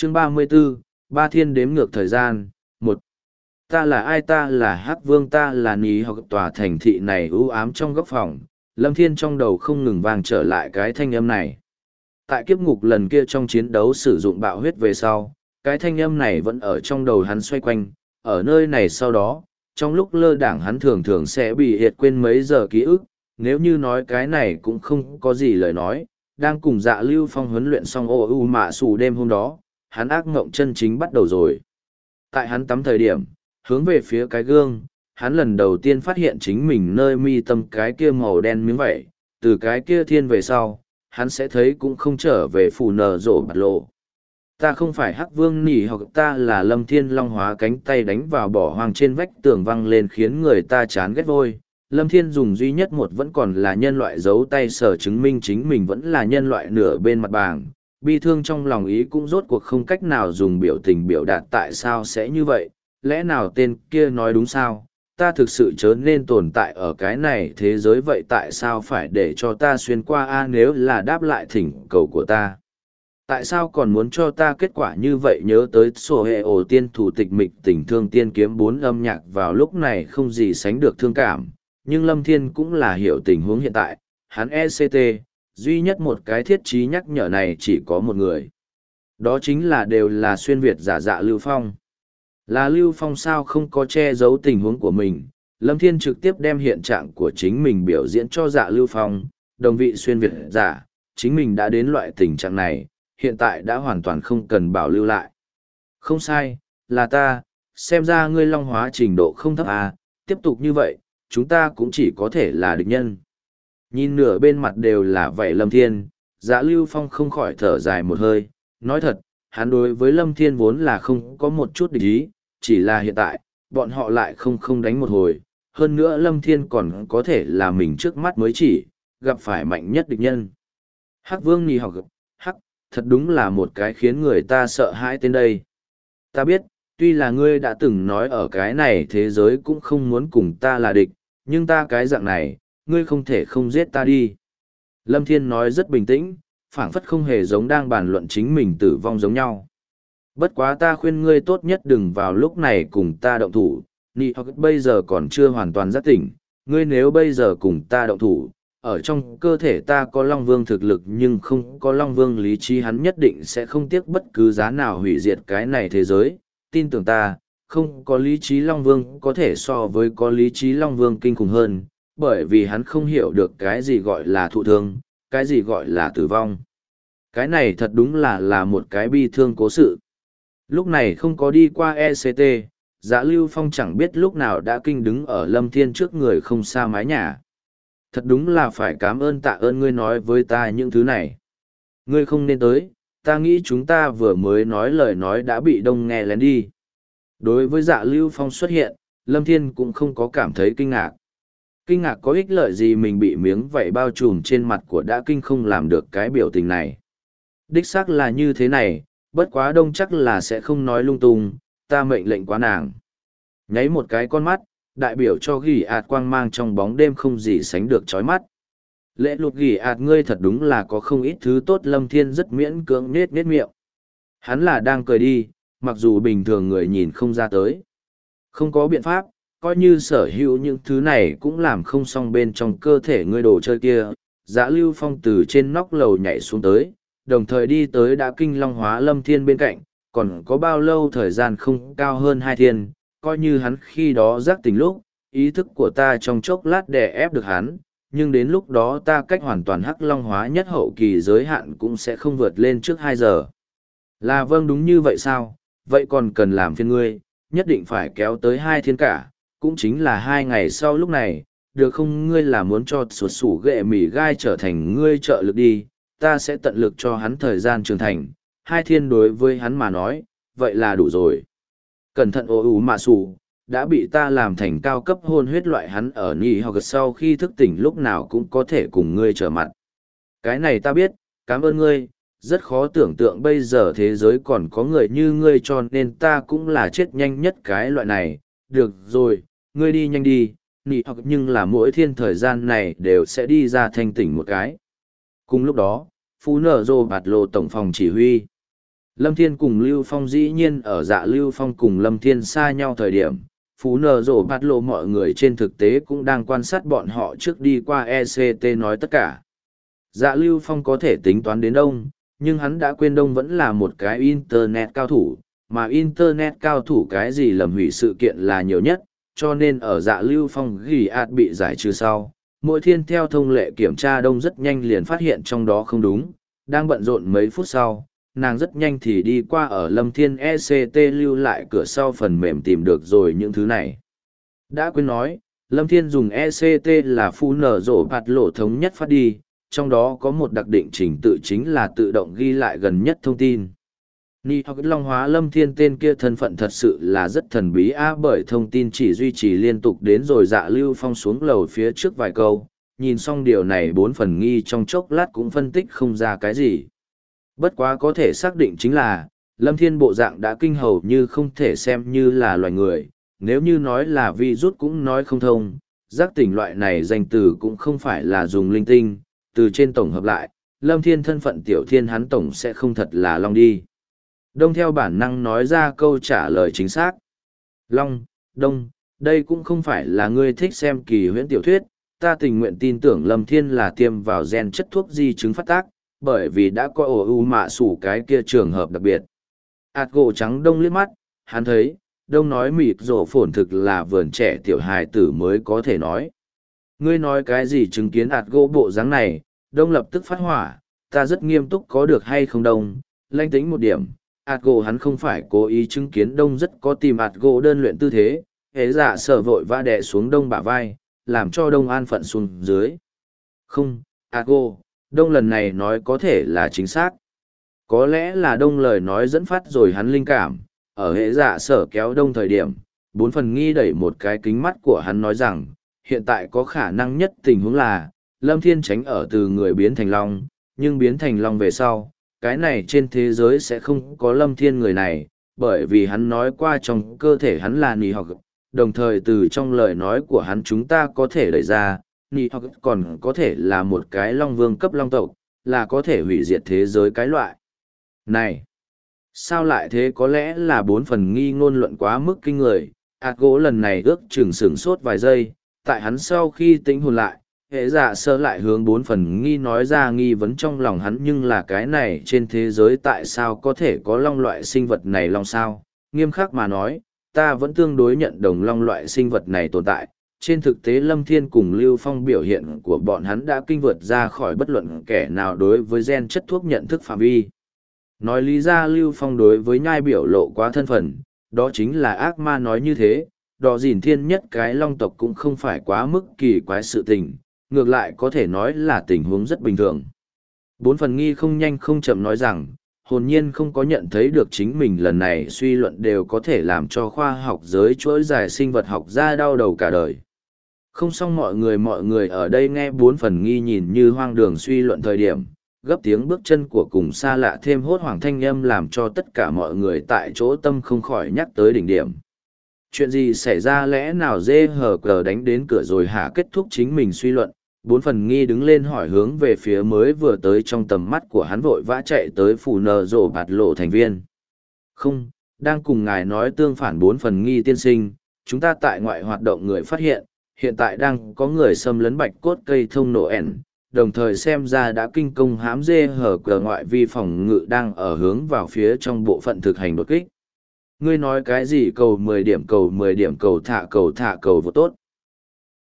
Chương 34, Ba Thiên đếm ngược thời gian. Một. Ta là ai? Ta là Hắc Vương, ta là Ní học tòa thành thị này u ám trong góc phòng. Lâm Thiên trong đầu không ngừng vang trở lại cái thanh âm này. Tại kiếp ngục lần kia trong chiến đấu sử dụng bạo huyết về sau, cái thanh âm này vẫn ở trong đầu hắn xoay quanh. Ở nơi này sau đó, trong lúc lơ đảng hắn thường thường sẽ bị hiệt quên mấy giờ ký ức. Nếu như nói cái này cũng không có gì lời nói, đang cùng Dạ Lưu Phong huấn luyện xong ô u mạ sủ đêm hôm đó, hắn ác ngộng chân chính bắt đầu rồi. Tại hắn tắm thời điểm, hướng về phía cái gương, hắn lần đầu tiên phát hiện chính mình nơi mi tâm cái kia màu đen miếng vẩy, từ cái kia thiên về sau, hắn sẽ thấy cũng không trở về phù nở rộ bạt lộ. Ta không phải Hắc Vương Nỉ hoặc ta là Lâm Thiên Long hóa cánh tay đánh vào bỏ hoang trên vách tường văng lên khiến người ta chán ghét vôi. Lâm Thiên dùng duy nhất một vẫn còn là nhân loại giấu tay sở chứng minh chính mình vẫn là nhân loại nửa bên mặt bảng. Bi thương trong lòng ý cũng rốt cuộc không cách nào dùng biểu tình biểu đạt tại sao sẽ như vậy, lẽ nào tên kia nói đúng sao, ta thực sự chớ nên tồn tại ở cái này thế giới vậy tại sao phải để cho ta xuyên qua a nếu là đáp lại thỉnh cầu của ta. Tại sao còn muốn cho ta kết quả như vậy nhớ tới sổ hệ ổ tiên thủ tịch mịch tình thương tiên kiếm 4 âm nhạc vào lúc này không gì sánh được thương cảm, nhưng Lâm Thiên cũng là hiểu tình huống hiện tại, hắn ECT, duy nhất một cái thiết trí nhắc nhở này chỉ có một người. Đó chính là đều là xuyên Việt giả Dạ Lưu Phong. Là Lưu Phong sao không có che giấu tình huống của mình, Lâm Thiên trực tiếp đem hiện trạng của chính mình biểu diễn cho Dạ Lưu Phong, đồng vị xuyên Việt giả, chính mình đã đến loại tình trạng này, hiện tại đã hoàn toàn không cần bảo lưu lại. Không sai, là ta, xem ra ngươi long hóa trình độ không thấp à, tiếp tục như vậy, chúng ta cũng chỉ có thể là địch nhân. Nhìn nửa bên mặt đều là vậy Lâm Thiên, Dạ Lưu Phong không khỏi thở dài một hơi, nói thật, hắn đối với Lâm Thiên vốn là không có một chút địch ý, chỉ là hiện tại, bọn họ lại không đánh một hồi, hơn nữa Lâm Thiên còn có thể là mình trước mắt mới chỉ, gặp phải mạnh nhất địch nhân. Hắc Vương Nhi học Hắc, thật đúng là một cái khiến người ta sợ hãi tên đây. Ta biết, tuy là ngươi đã từng nói ở cái này thế giới cũng không muốn cùng ta là địch, nhưng ta cái dạng này, ngươi không thể không giết ta đi. Lâm Thiên nói rất bình tĩnh, phảng phất không hề giống đang bàn luận chính mình tử vong giống nhau. Bất quá ta khuyên ngươi tốt nhất đừng vào lúc này cùng ta động thủ, Nị hoặc bây giờ còn chưa hoàn toàn giác tỉnh, ngươi nếu bây giờ cùng ta động thủ, ở trong cơ thể ta có Long Vương thực lực nhưng không có Long Vương lý trí hắn nhất định sẽ không tiếc bất cứ giá nào hủy diệt cái này thế giới, tin tưởng ta, không có lý trí Long Vương có thể so với có lý trí Long Vương kinh khủng hơn, bởi vì hắn không hiểu được cái gì gọi là thụ thương, cái gì gọi là tử vong. Cái này thật đúng là một cái bi thương cố sự. Lúc này không có đi qua ECT, Dạ Lưu Phong chẳng biết lúc nào đã kinh đứng ở Lâm Thiên trước người không xa mái nhà. Thật đúng là phải cảm ơn tạ ơn ngươi nói với ta những thứ này. Ngươi không nên tới, ta nghĩ chúng ta vừa mới nói lời nói đã bị đông nghe lén đi. Đối với Dạ Lưu Phong xuất hiện, Lâm Thiên cũng không có cảm thấy kinh ngạc. Kinh ngạc có ích lợi gì mình bị miếng vảy bao trùm trên mặt của đã kinh không làm được cái biểu tình này. Đích xác là như thế này, bất quá đông chắc là sẽ không nói lung tung, ta mệnh lệnh quá nàng. Nháy một cái con mắt, đại biểu cho gỉ ạt quang mang trong bóng đêm không gì sánh được chói mắt. Lễ lụt gỉ ạt ngươi thật đúng là có không ít thứ tốt Lâm Thiên rất miễn cưỡng nết miệng. Hắn là đang cười đi, mặc dù bình thường người nhìn không ra tới. Không có biện pháp, coi như sở hữu những thứ này cũng làm không xong bên trong cơ thể ngươi đồ chơi kia. Dã Lưu Phong từ trên nóc lầu nhảy xuống tới, đồng thời đi tới đã kinh long hóa Lâm Thiên bên cạnh, còn có bao lâu thời gian không cao hơn 2 thiên, coi như hắn khi đó giác tỉnh lúc, ý thức của ta trong chốc lát đè ép được hắn, nhưng đến lúc đó ta cách hoàn toàn hắc long hóa nhất hậu kỳ giới hạn cũng sẽ không vượt lên trước 2 giờ. Là vâng đúng như vậy sao, vậy còn cần làm phiên ngươi, nhất định phải kéo tới 2 thiên cả, cũng chính là 2 ngày sau lúc này, được không ngươi là muốn cho sụt sủ ghệ mỉ gai trở thành ngươi trợ lực đi, ta sẽ tận lực cho hắn thời gian trưởng thành, 2 thiên đối với hắn mà nói, vậy là đủ rồi. Cẩn thận ô ủ mạ sủ, đã bị ta làm thành cao cấp hôn huyết loại hắn ở nhì hoặc sau khi thức tỉnh lúc nào cũng có thể cùng ngươi trở mặt. Cái này ta biết, cảm ơn ngươi, rất khó tưởng tượng bây giờ thế giới còn có người như ngươi cho nên ta cũng là chết nhanh nhất cái loại này. Được rồi, ngươi đi nhanh đi, nhì hoặc nhưng là mỗi thiên thời gian này đều sẽ đi ra thanh tỉnh một cái. Cùng lúc đó, Phú Nở Rô Bạt Lộ Tổng phòng chỉ huy. Lâm Thiên cùng Lưu Phong dĩ nhiên ở Dạ Lưu Phong cùng Lâm Thiên xa nhau thời điểm, Phú Nở Rộ Bạt Lộ mọi người trên thực tế cũng đang quan sát bọn họ trước đi qua ECT nói tất cả. Dạ Lưu Phong có thể tính toán đến Đông, nhưng hắn đã quên Đông vẫn là một cái Internet cao thủ, mà Internet cao thủ cái gì lầm hủy sự kiện là nhiều nhất, cho nên ở Dạ Lưu Phong ghi ạt bị giải trừ sau. Mỗi thiên theo thông lệ kiểm tra Đông rất nhanh liền phát hiện trong đó không đúng, đang bận rộn mấy phút sau, nàng rất nhanh thì đi qua ở Lâm Thiên ECT lưu lại cửa sau phần mềm tìm được rồi những thứ này. Đã quên nói, Lâm Thiên dùng ECT là Phu Nở Rộ Bạt Lộ thống nhất phát đi, trong đó có một đặc định trình tự chính là tự động ghi lại gần nhất thông tin. Ni hoặc Long Hóa Lâm Thiên tên kia thân phận thật sự là rất thần bí bởi thông tin chỉ duy trì liên tục đến rồi Dạ Lưu Phong xuống lầu phía trước vài câu, nhìn xong điều này 4 phần nghi trong chốc lát cũng phân tích không ra cái gì. Bất quá có thể xác định chính là, Lâm Thiên bộ dạng đã kinh hầu như không thể xem như là loài người, nếu như nói là virus cũng nói không thông, giác tỉnh loại này danh từ cũng không phải là dùng linh tinh, từ trên tổng hợp lại, Lâm Thiên thân phận tiểu thiên hắn tổng sẽ không thật là long đi. Đông theo bản năng nói ra câu trả lời chính xác. Long, Đông, đây cũng không phải là ngươi thích xem kỳ huyễn tiểu thuyết, ta tình nguyện tin tưởng Lâm Thiên là tiêm vào gen chất thuốc di chứng phát tác, bởi vì đã có ổ u mạ sủ cái kia trường hợp đặc biệt. Ảt gỗ trắng Đông liếc mắt, hắn thấy, Đông nói mịt rổ phổn thực là vườn trẻ tiểu hài tử mới có thể nói. Ngươi nói cái gì chứng kiến ạt gỗ bộ dáng này, Đông lập tức phát hỏa, ta rất nghiêm túc có được hay không Đông, lanh tính một điểm, ạt gỗ hắn không phải cố ý chứng kiến Đông rất có tìm ạt gỗ đơn luyện tư thế, hễ dạ sợ vội vã đè xuống Đông bả vai, làm cho Đông an phận xuống dưới. Không, ạt gỗ, Đông lần này nói có thể là chính xác. Có lẽ là Đông lời nói dẫn phát rồi hắn linh cảm, ở hệ dạ sở kéo Đông thời điểm, 4 phần nghi đẩy một cái kính mắt của hắn nói rằng, hiện tại có khả năng nhất tình huống là, Lâm Thiên tránh ở từ người biến thành long, nhưng biến thành long về sau, cái này trên thế giới sẽ không có Lâm Thiên người này, bởi vì hắn nói qua trong cơ thể hắn là nì học, đồng thời từ trong lời nói của hắn chúng ta có thể đẩy ra, nì học còn có thể là một cái long vương cấp long tộc, là có thể hủy diệt thế giới cái loại. Này! Sao lại thế, có lẽ là 4 phần nghi ngôn luận quá mức kinh người, ạt gỗ lần này ước chừng sửng sốt vài giây, tại hắn sau khi tĩnh hồn lại, hệ dạ sơ lại hướng 4 phần nghi nói ra nghi vấn trong lòng hắn, nhưng là cái này trên thế giới tại sao có thể có long loại sinh vật này long sao, nghiêm khắc mà nói, ta vẫn tương đối nhận đồng long loại sinh vật này tồn tại. Trên thực tế Lâm Thiên cùng Lưu Phong biểu hiện của bọn hắn đã kinh vượt ra khỏi bất luận kẻ nào đối với gen chất thuốc nhận thức phạm vi. Nói lý ra Lưu Phong đối với nhai biểu lộ quá thân phận, đó chính là ác ma nói như thế, đỏ dìn thiên nhất cái long tộc cũng không phải quá mức kỳ quái sự tình, ngược lại có thể nói là tình huống rất bình thường. 4 phần nghi không nhanh không chậm nói rằng, hồn nhiên không có nhận thấy được chính mình lần này suy luận đều có thể làm cho khoa học giới chuỗi dài sinh vật học ra đau đầu cả đời. Không xong mọi người ở đây nghe 4 phần nghi nhìn như hoang đường suy luận thời điểm, gấp tiếng bước chân của cùng xa lạ thêm hốt hoảng thanh âm làm cho tất cả mọi người tại chỗ tâm không khỏi nhắc tới đỉnh điểm. Chuyện gì xảy ra, lẽ nào dê hờ cờ đánh đến cửa rồi hả? Kết thúc chính mình suy luận, 4 phần nghi đứng lên hỏi hướng về phía mới vừa tới trong tầm mắt của hắn vội vã chạy tới Phù Nở Rộ Bạt Lộ thành viên. Không, đang cùng ngài nói tương phản 4 phần nghi tiên sinh, chúng ta tại ngoại hoạt động người phát hiện, hiện tại đang có người xâm lấn bạch cốt cây thông nổ ẻn, đồng thời xem ra đã kinh công hãm dê hở cờ ngoại vi phòng ngự đang ở hướng vào phía trong bộ phận thực hành đột kích. Ngươi nói cái gì cầu 10 điểm cầu 10 điểm cầu thả cầu vô tốt.